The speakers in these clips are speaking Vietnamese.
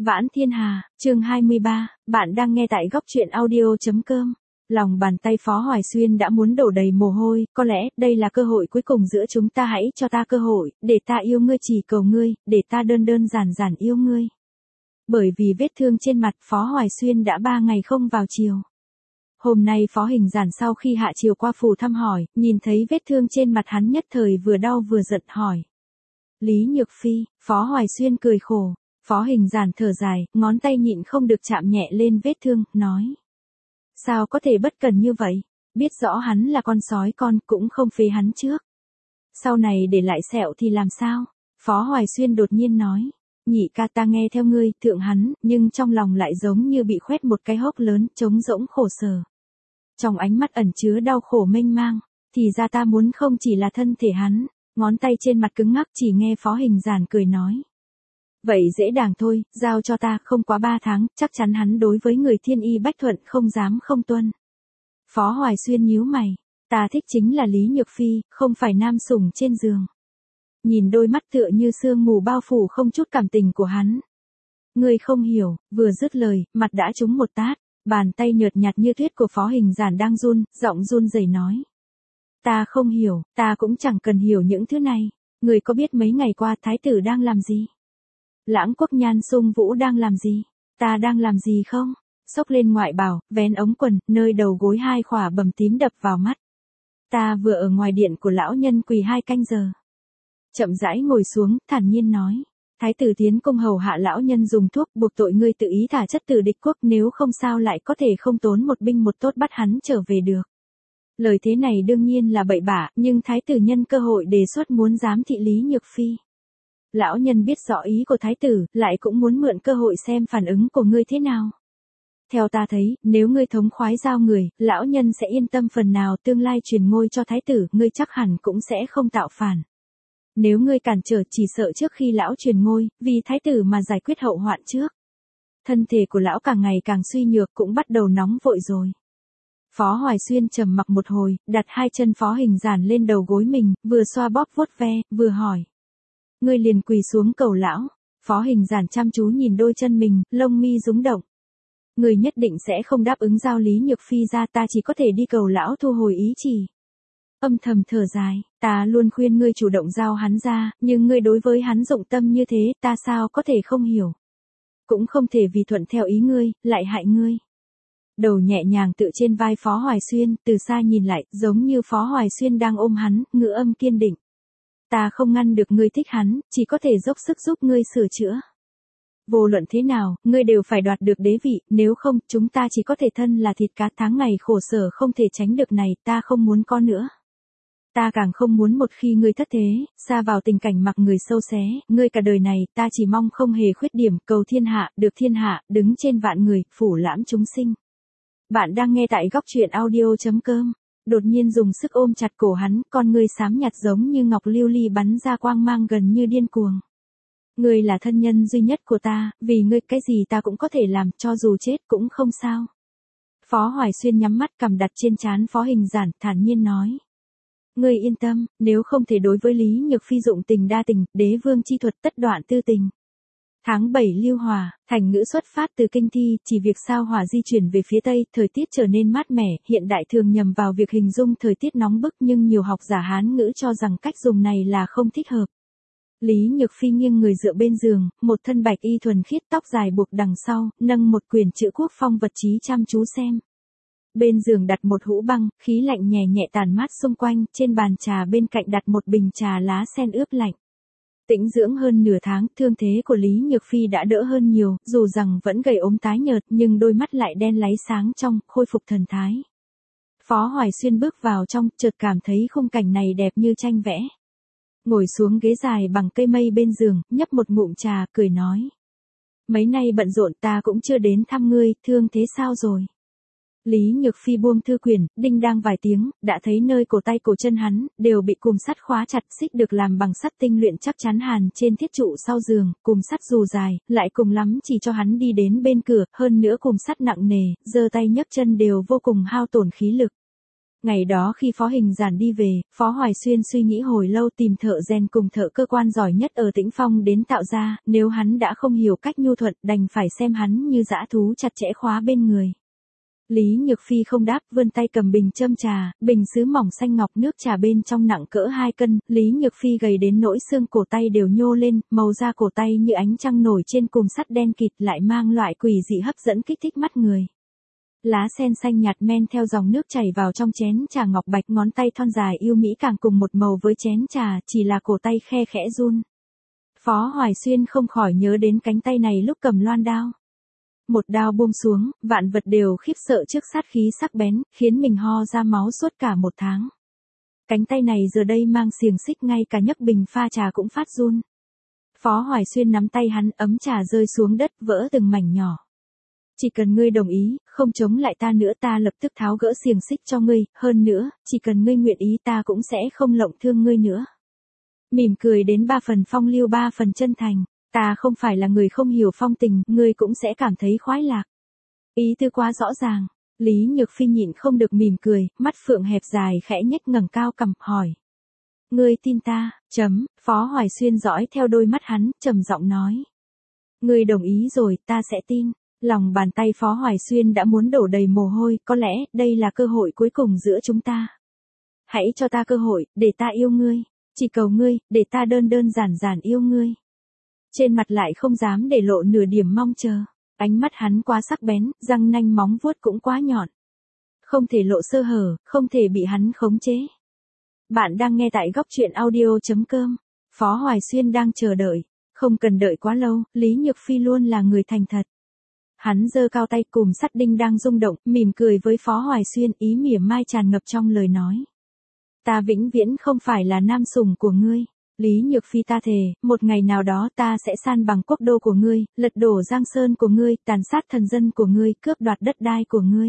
Vãn Thiên Hà, chương 23, bạn đang nghe tại góc truyện audio.com. Lòng bàn tay Phó Hoài Xuyên đã muốn đổ đầy mồ hôi, có lẽ đây là cơ hội cuối cùng giữa chúng ta, hãy cho ta cơ hội, để ta yêu ngươi, chỉ cầu ngươi, để ta đơn đơn giản giản yêu ngươi. Bởi vì vết thương trên mặt, Phó Hoài Xuyên đã 3 ngày không vào chiều. Hôm nay Phó Hình Giản sau khi hạ chiều qua phủ thăm hỏi, nhìn thấy vết thương trên mặt hắn nhất thời vừa đau vừa giận hỏi. Lý Nhược Phi, Phó Hoài Xuyên cười khổ. Phó Hình Giản thở dài, ngón tay nhịn không được chạm nhẹ lên vết thương, nói. Sao có thể bất cần như vậy? Biết rõ hắn là con sói con, cũng không phế hắn trước. Sau này để lại sẹo thì làm sao? Phó Hoài Xuyên đột nhiên nói. Nhị ca, ta nghe theo ngươi, thượng hắn, nhưng trong lòng lại giống như bị khoét một cái hốc lớn, trống rỗng khổ sở. Trong ánh mắt ẩn chứa đau khổ mênh mang, thì ra ta muốn không chỉ là thân thể hắn. Ngón tay trên mặt cứng ngắc, chỉ nghe Phó Hình Giản cười nói. Vậy dễ dàng thôi, giao cho ta, không quá 3 tháng, chắc chắn hắn đối với người Thiên Y Bách Thuận không dám không tuân. Phó Hoài Xuyên nhíu mày, ta thích chính là Lý Nhược Phi, không phải nam sủng trên giường. Nhìn đôi mắt tựa như sương mù bao phủ không chút cảm tình của hắn. Ngươi không hiểu, vừa dứt lời, mặt đã trúng một tát, bàn tay nhợt nhạt như tuyết của Phó Hình Giản đang run, giọng run rẩy nói. Ta không hiểu, ta cũng chẳng cần hiểu những thứ này. Ngươi có biết mấy ngày qua thái tử đang làm gì? Lãng Quốc Nhan Sung Vũ đang làm gì? Ta đang làm gì không? Xốc lên ngoại bào, vén ống quần, nơi đầu gối 2 khỏa bầm tím đập vào mắt. Ta vừa ở ngoài điện của lão nhân quỳ 2 canh giờ. Chậm rãi ngồi xuống, thản nhiên nói. Thái tử tiến cung hầu hạ lão nhân dùng thuốc, buộc tội ngươi tự ý thả chất từ địch quốc, nếu không sao lại có thể không tốn một binh một tốt bắt hắn trở về được. Lời thế này đương nhiên là bậy bạ, nhưng thái tử nhân cơ hội đề xuất muốn giám thị Lý Nhược Phi. Lão nhân biết rõ ý của thái tử, lại cũng muốn mượn cơ hội xem phản ứng của ngươi thế nào. Theo ta thấy, nếu ngươi thống khoái giao người, lão nhân sẽ yên tâm phần nào, tương lai truyền ngôi cho thái tử, ngươi chắc hẳn cũng sẽ không tạo phản. Nếu ngươi cản trở, chỉ sợ trước khi lão truyền ngôi, vì thái tử mà giải quyết hậu hoạn trước. Thân thể của lão càng ngày càng suy nhược, cũng bắt đầu nóng vội rồi. Phó Hoài Xuyên trầm mặc một hồi, đặt 2 chân Phó Hình Giản lên đầu gối mình, vừa xoa bóp vuốt ve, vừa hỏi. Ngươi liền quỳ xuống cầu lão. Phó Hình Giản chăm chú nhìn đôi chân mình, lông mi rúng động. Ngươi nhất định sẽ không đáp ứng giao Lý Nhược Phi ra, ta chỉ có thể đi cầu lão thu hồi ý chỉ. Âm thầm thở dài, ta luôn khuyên ngươi chủ động giao hắn ra, nhưng ngươi đối với hắn dụng tâm như thế, ta sao có thể không hiểu. Cũng không thể vì thuận theo ý ngươi, lại hại ngươi. Đầu nhẹ nhàng tựa trên vai Phó Hoài Xuyên, từ xa nhìn lại, giống như Phó Hoài Xuyên đang ôm hắn, ngữ âm kiên định. Ta không ngăn được ngươi thích hắn, chỉ có thể dốc sức giúp ngươi sửa chữa. Vô luận thế nào, ngươi đều phải đoạt được đế vị, nếu không, chúng ta chỉ có thể thân là thịt cá, tháng ngày khổ sở không thể tránh được này, ta không muốn có nữa. Ta càng không muốn một khi ngươi thất thế, xa vào tình cảnh mặc người sâu xé, ngươi cả đời này, ta chỉ mong không hề khuyết điểm, cầu thiên hạ, được thiên hạ, đứng trên vạn người, phủ lãm chúng sinh. Bạn đang nghe tại góc truyện audio.com. Đột nhiên dùng sức ôm chặt cổ hắn, con ngươi xám nhạt giống như ngọc lưu ly bắn ra quang mang gần như điên cuồng. Ngươi là thân nhân duy nhất của ta, vì ngươi cái gì ta cũng có thể làm, cho dù chết cũng không sao. Phó Hoài Xuyên nhắm mắt, cằm đặt trên trán Phó Hình Giản, thản nhiên nói. Ngươi yên tâm, nếu không thể đối với Lý Nhược Phi dụng tình đa tình, đế vương chi thuật tất đoạn tư tình. Tháng 7 lưu hòa, thành ngữ xuất phát từ kinh thi, chỉ việc sao hỏa di chuyển về phía tây, thời tiết trở nên mát mẻ, hiện đại thường nhầm vào việc hình dung thời tiết nóng bức, nhưng nhiều học giả Hán ngữ cho rằng cách dùng này là không thích hợp. Lý Nhược Phi nghiêng người dựa bên giường, một thân bạch y thuần khiết, tóc dài buộc đằng sau, nâng một quyển chữ quốc phong vật chí chăm chú xem. Bên giường đặt một hũ băng, khí lạnh nhẹ nhẹ tàn mát xung quanh, trên bàn trà bên cạnh đặt một bình trà lá sen ướp lạnh. Tĩnh dưỡng hơn nửa tháng, thương thế của Lý Nhược Phi đã đỡ hơn nhiều, dù rằng vẫn gầy ốm tái nhợt nhưng đôi mắt lại đen láy sáng trong, khôi phục thần thái. Phó Hoài Xuyên bước vào trong, chợt cảm thấy khung cảnh này đẹp như tranh vẽ. Ngồi xuống ghế dài bằng cây mây bên giường, nhấp một ngụm trà, cười nói. Mấy nay bận rộn, ta cũng chưa đến thăm ngươi, thương thế sao rồi? Lý Nhược Phi buông thư quyển, đinh đang vài tiếng, đã thấy nơi cổ tay cổ chân hắn, đều bị cùm sắt khóa chặt, xích được làm bằng sắt tinh luyện chắc chắn hàn trên thiết trụ sau giường, cùm sắt dù dài, lại cùng lắm chỉ cho hắn đi đến bên cửa, hơn nữa cùm sắt nặng nề, giơ tay nhấc chân đều vô cùng hao tổn khí lực. Ngày đó khi Phó Hình Giản đi về, Phó Hoài Xuyên suy nghĩ hồi lâu tìm thợ rèn cùng thợ cơ quan giỏi nhất ở Tĩnh Phong đến tạo ra, nếu hắn đã không hiểu cách nhu thuận đành phải xem hắn như dã thú chặt chẽ khóa bên người. Lý Nhược Phi không đáp, vươn tay cầm bình châm trà, bình sứ mỏng xanh ngọc, nước trà bên trong nặng cỡ 2 cân, Lý Nhược Phi gầy đến nỗi xương cổ tay đều nhô lên, màu da cổ tay như ánh trăng nổi trên cùm sắt đen kịt lại mang loại quỷ dị hấp dẫn kích thích mắt người. Lá sen xanh nhạt men theo dòng nước chảy vào trong chén trà ngọc bạch, ngón tay thon dài yêu mỹ càng cùng một màu với chén trà, chỉ là cổ tay khe khẽ run. Phó Hoài Xuyên không khỏi nhớ đến cánh tay này lúc cầm loan đao. Một đao buông xuống, vạn vật đều khiếp sợ trước sát khí sắc bén, khiến mình ho ra máu suốt cả 1 tháng. Cánh tay này giờ đây mang xiềng xích, ngay cả nhấc bình pha trà cũng phát run. Phó Hoài Xuyên nắm tay hắn, ấm trà rơi xuống đất vỡ từng mảnh nhỏ. Chỉ cần ngươi đồng ý, không chống lại ta nữa, ta lập tức tháo gỡ xiềng xích cho ngươi, hơn nữa, chỉ cần ngươi nguyện ý ta cũng sẽ không lộng thương ngươi nữa. Mỉm cười đến 3 phần phong lưu 3 phần chân thành, ta không phải là người không hiểu phong tình, ngươi cũng sẽ cảm thấy khoái lạc. Ý tư quá rõ ràng, Lý Nhược Phi nhịn không được mỉm cười, mắt phượng hẹp dài khẽ nhếch, ngẩng cao cằm, hỏi. Ngươi tin ta, Phó Hoài Xuyên dõi theo đôi mắt hắn, trầm giọng nói. Ngươi đồng ý rồi, ta sẽ tin. Lòng bàn tay Phó Hoài Xuyên đã muốn đổ đầy mồ hôi, có lẽ đây là cơ hội cuối cùng giữa chúng ta. Hãy cho ta cơ hội, để ta yêu ngươi. Chỉ cầu ngươi, để ta đơn đơn giản giản yêu ngươi. Trên mặt lại không dám để lộ nửa điểm mong chờ. Ánh mắt hắn quá sắc bén, răng nanh móng vuốt cũng quá nhọn. Không thể lộ sơ hở, không thể bị hắn khống chế. Bạn đang nghe tại góc truyện audio.com. Phó Hoài Xuyên đang chờ đợi. Không cần đợi quá lâu, Lý Nhược Phi luôn là người thành thật. Hắn giơ cao tay, cùm sắt đinh đang rung động, mỉm cười với Phó Hoài Xuyên, ý mỉa mai tràn ngập trong lời nói. Ta vĩnh viễn không phải là nam sủng của ngươi. Lý Nhược Phi, ta thề, một ngày nào đó ta sẽ san bằng quốc đô của ngươi, lật đổ giang sơn của ngươi, tàn sát thần dân của ngươi, cướp đoạt đất đai của ngươi.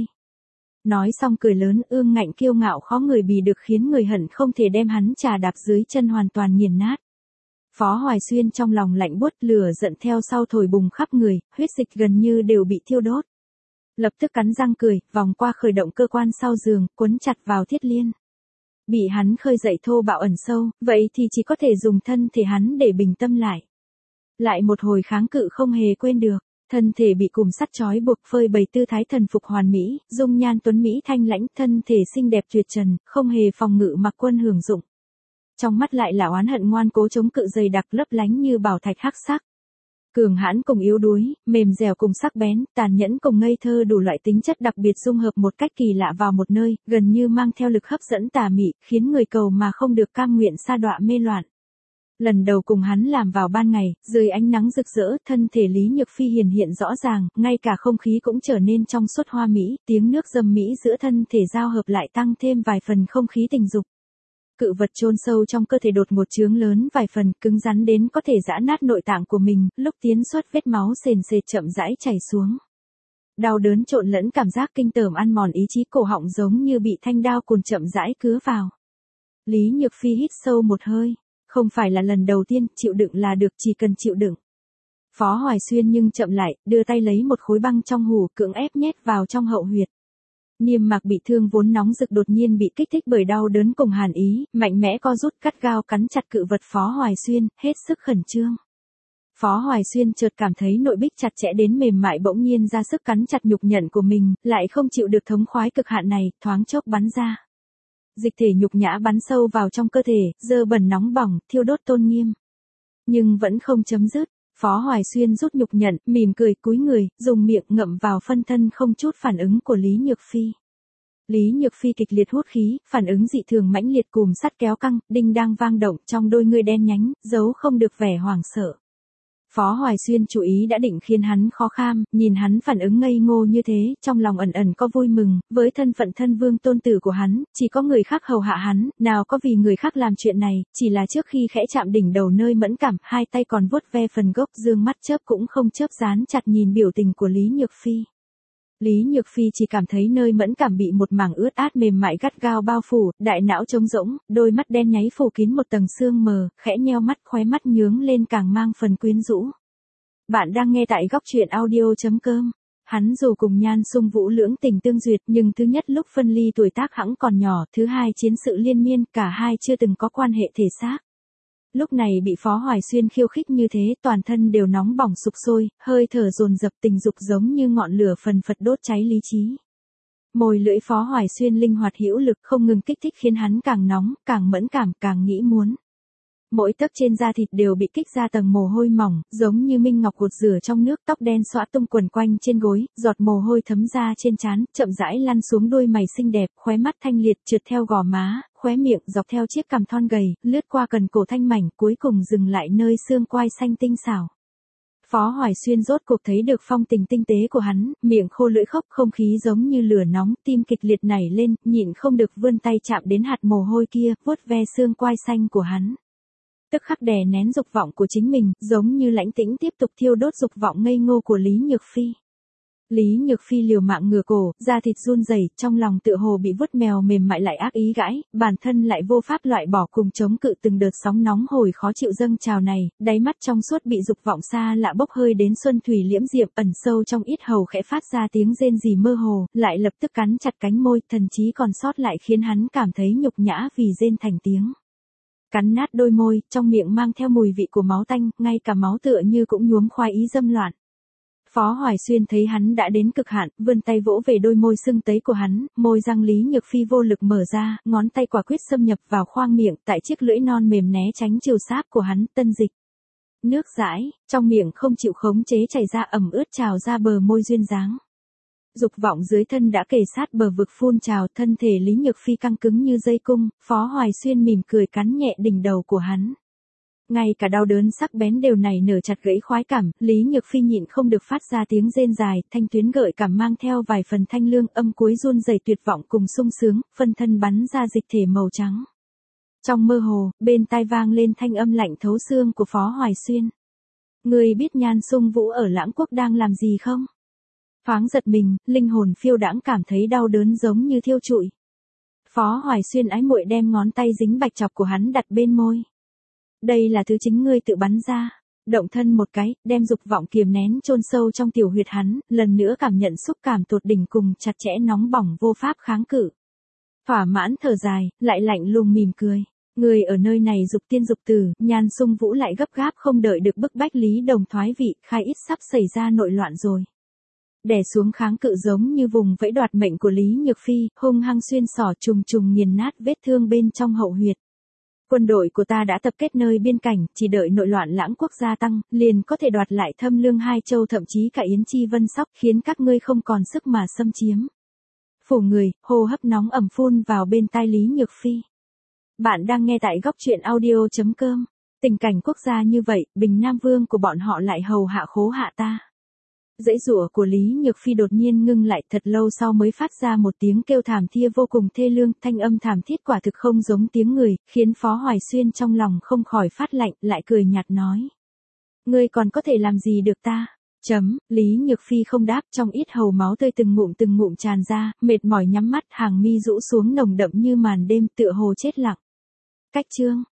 Nói xong cười lớn, ương ngạnh kiêu ngạo khó người bì được, khiến người hận không thể đem hắn trà đạp dưới chân hoàn toàn nghiền nát. Phó Hoài Xuyên trong lòng lạnh buốt, lửa giận theo sau thổi bùng khắp người, huyết dịch gần như đều bị thiêu đốt. Lập tức cắn răng cười, vòng qua khởi động cơ quan sau giường, quấn chặt vào Thiết Liên. Bị hắn khơi dậy thô bạo ẩn sâu, vậy thì chỉ có thể dùng thân thể hắn để bình tâm lại. Lại một hồi kháng cự không hề quên được, thân thể bị cùm sắt trói buộc, phơi bày tư thái thần phục hoàn mỹ, dung nhan tuấn mỹ thanh lãnh, thân thể xinh đẹp tuyệt trần, không hề phòng ngự mặc quân hưởng dụng. Trong mắt lại là oán hận ngoan cố chống cự dày đặc, lấp lánh như bảo thạch hắc sắc. Cường hãn cùng yếu đuối, mềm dẻo cùng sắc bén, tàn nhẫn cùng ngây thơ, đủ loại tính chất đặc biệt dung hợp một cách kỳ lạ vào một nơi, gần như mang theo lực hấp dẫn tà mị, khiến người cầu mà không được cam nguyện sa đọa mê loạn. Lần đầu cùng hắn làm vào ban ngày, dưới ánh nắng rực rỡ, thân thể Lý Nhược Phi hiển hiện rõ ràng, ngay cả không khí cũng trở nên trong suốt hoa mỹ, tiếng nước dầm mỹ giữa thân thể giao hợp lại tăng thêm vài phần không khí tình dục. Cự vật chôn sâu trong cơ thể đột ngột trướng lớn vài phần, cứng rắn đến có thể giã nát nội tạng của mình, lúc tiến xuất vết máu sền sệt chậm rãi chảy xuống. Đau đớn trộn lẫn cảm giác kinh tởm ăn mòn ý chí, cổ họng giống như bị thanh đao cùn chậm rãi cứa vào. Lý Nhược Phi hít sâu một hơi, không phải là lần đầu tiên, chịu đựng là được, chỉ cần chịu đựng. Phó Hoài Xuyên nhưng chậm lại, đưa tay lấy một khối băng trong hủ, cưỡng ép nhét vào trong hậu huyệt. Niêm mạc bị thương vốn nóng rực đột nhiên bị kích thích bởi đau đớn cùng hàn ý, mạnh mẽ co rút, cắt gao cắn chặt cự vật Phó Hoài Xuyên, hết sức khẩn trương. Phó Hoài Xuyên chợt cảm thấy nội bích chặt chẽ đến mềm mại bỗng nhiên ra sức cắn chặt nhục nhẫn của mình, lại không chịu được thống khoái cực hạn này, thoáng chốc bắn ra. Dịch thể nhục nhã bắn sâu vào trong cơ thể, dơ bẩn nóng bỏng, thiêu đốt tôn nghiêm. Nhưng vẫn không chấm dứt. Phó Hoài Xuyên rút nhục nhẫn, mỉm cười, cúi người, dùng miệng ngậm vào phân thân không chút phản ứng của Lý Nhược Phi. Lý Nhược Phi kịch liệt hút khí, phản ứng dị thường mãnh liệt, cùm sắt kéo căng, đinh đang vang động, trong đôi ngươi đen nhánh, giấu không được vẻ hoảng sợ. Phó Hoài Xuyên chú ý đã định khiến hắn khó kham, nhìn hắn phản ứng ngây ngô như thế, trong lòng ẩn ẩn có vui mừng, với thân phận thân vương tôn tử của hắn, chỉ có người khác hầu hạ hắn, nào có vì người khác làm chuyện này, chỉ là trước khi khẽ chạm đỉnh đầu nơi mẫn cảm, hai tay còn vuốt ve phần gốc, dương mắt chớp cũng không chớp, dán chặt nhìn biểu tình của Lý Nhược Phi. Lý Nhược Phi chỉ cảm thấy nơi mẫn cảm bị một mảng ướt át mềm mại gắt gao bao phủ, đại não trống rỗng, đôi mắt đen nháy phủ kín một tầng sương mờ, khẽ nheo mắt, khóe mắt nhướng lên càng mang phần quyến rũ. Bạn đang nghe tại góc truyện audio.com. Hắn dù cùng Nhan Sung Vũ lưỡng tình tương duyệt, nhưng thứ nhất lúc phân ly tuổi tác hẵng còn nhỏ, thứ hai chiến sự liên miên, cả hai chưa từng có quan hệ thể xác. Lúc này bị Phó Hoài Xuyên khiêu khích như thế, toàn thân đều nóng bỏng sục sôi, hơi thở dồn dập, tình dục giống như ngọn lửa phần phật đốt cháy lý trí. Môi lưỡi Phó Hoài Xuyên linh hoạt hữu lực không ngừng kích thích khiến hắn càng nóng, càng mẫn cảm, càng nghĩ muốn. Mỗi tấc trên da thịt đều bị kích ra tầng mồ hôi mỏng, giống như minh ngọc gột rửa trong nước, tóc đen xõa tung quần quanh trên gối, giọt mồ hôi thấm ra trên trán, chậm rãi lăn xuống đôi mày xinh đẹp, khóe mắt thanh liệt trượt theo gò má, khóe miệng dọc theo chiếc cằm thon gầy, lướt qua cần cổ thanh mảnh, cuối cùng dừng lại nơi xương quai xanh tinh xảo. Phó Hoài Xuyên rốt cuộc thấy được phong tình tinh tế của hắn, miệng khô lưỡi khốc, không khí giống như lửa nóng, tim kịch liệt nảy lên, nhịn không được vươn tay chạm đến hạt mồ hôi kia, vuốt ve xương quai xanh của hắn. Tức khắc đè nén dục vọng của chính mình, giống như lãnh tĩnh tiếp tục thiêu đốt dục vọng ngây ngô của Lý Nhược Phi. Lý Nhược Phi liều mạng ngửa cổ, da thịt run rẩy, trong lòng tựa hồ bị vuốt mèo mềm mại lại ác ý gãi, bản thân lại vô pháp loại bỏ cùng chống cự từng đợt sóng nóng hổi khó chịu dâng trào này, đáy mắt trong suốt bị dục vọng xa lạ bốc hơi đến xuân thủy liễm diệp, ẩn sâu trong yết hầu khẽ phát ra tiếng rên rỉ mơ hồ, lại lập tức cắn chặt cánh môi, thần trí còn sót lại khiến hắn cảm thấy nhục nhã vì rên thành tiếng. Cắn nát đôi môi, trong miệng mang theo mùi vị của máu tanh, ngay cả máu tựa như cũng nhuốm khoái ý dâm loạn. Phó Hoài Xuyên thấy hắn đã đến cực hạn, vươn tay vỗ về đôi môi sưng tấy của hắn, môi răng Lý Nhược Phi vô lực mở ra, ngón tay quả quyết xâm nhập vào khoang miệng, tại chiếc lưỡi non mềm né tránh chiều sáp của hắn, tân dịch. Nước dãi, trong miệng không chịu khống chế chảy ra ẩm ướt trào ra bờ môi duyên dáng. Dục vọng dưới thân đã kề sát bờ vực phun trào, thân thể Lý Nhược Phi căng cứng như dây cung, Phó Hoài Xuyên mỉm cười cắn nhẹ đỉnh đầu của hắn. Ngay cả đau đớn sắc bén đều nảy nở chặt gãy khoái cảm, Lý Nhược Phi nhịn không được phát ra tiếng rên dài, thanh tuyến gợi cảm mang theo vài phần thanh lương, âm cuối run rẩy tuyệt vọng cùng sung sướng, phân thân bắn ra dịch thể màu trắng. Trong mơ hồ, bên tai vang lên thanh âm lạnh thấu xương của Phó Hoài Xuyên. Ngươi biết Nhan Sung Vũ ở Lãng Quốc đang làm gì không? Thoáng giật mình, linh hồn phiêu đãng cảm thấy đau đớn giống như thiêu trụi. Phó Hoài Xuyên ái muội đem ngón tay dính bạch chọc của hắn đặt bên môi. Đây là thứ chính ngươi tự bắn ra. Động thân một cái, đem dục vọng kiềm nén chôn sâu trong tiểu huyệt hắn, lần nữa cảm nhận xúc cảm tột đỉnh cùng chặt chẽ nóng bỏng vô pháp kháng cự. Thỏa mãn thở dài, lại lạnh lùng mỉm cười. Người ở nơi này dục tiên dục tử, Nhan Sung Vũ lại gấp gáp không đợi được bức bách Lý Đồng thoái vị, khai ít sắp xảy ra nội loạn rồi. Đè xuống kháng cự giống như vùng vẫy đoạt mệnh của Lý Nhược Phi, hung hăng xuyên xỏ trùng trùng nghiền nát vết thương bên trong hậu huyệt. Quân đội của ta đã tập kết nơi biên cảnh, chỉ đợi nội loạn Lãng Quốc gia tăng, liền có thể đoạt lại Thâm Lương Hai Châu, thậm chí cả Yến Chi Vân Sóc, khiến các ngươi không còn sức mà xâm chiếm. Phủ người, hô hấp nóng ẩm phun vào bên tai Lý Nhược Phi. Bạn đang nghe tại góc truyện audio.com. Tình cảnh quốc gia như vậy, Bình Nam Vương của bọn họ lại hầu hạ khố hạ ta. Dãy giụa của Lý Nhược Phi đột nhiên ngưng lại, thật lâu sau mới phát ra một tiếng kêu thảm thia vô cùng thê lương, thanh âm thảm thiết quả thực không giống tiếng người, khiến Phó Hoài Xuyên trong lòng không khỏi phát lạnh, lại cười nhạt nói. Ngươi còn có thể làm gì được ta? Lý Nhược Phi không đáp, trong yết hầu máu tươi từng ngụm tràn ra, mệt mỏi nhắm mắt, hàng mi rũ xuống nồng đậm như màn đêm, tựa hồ chết lặng. Cách chương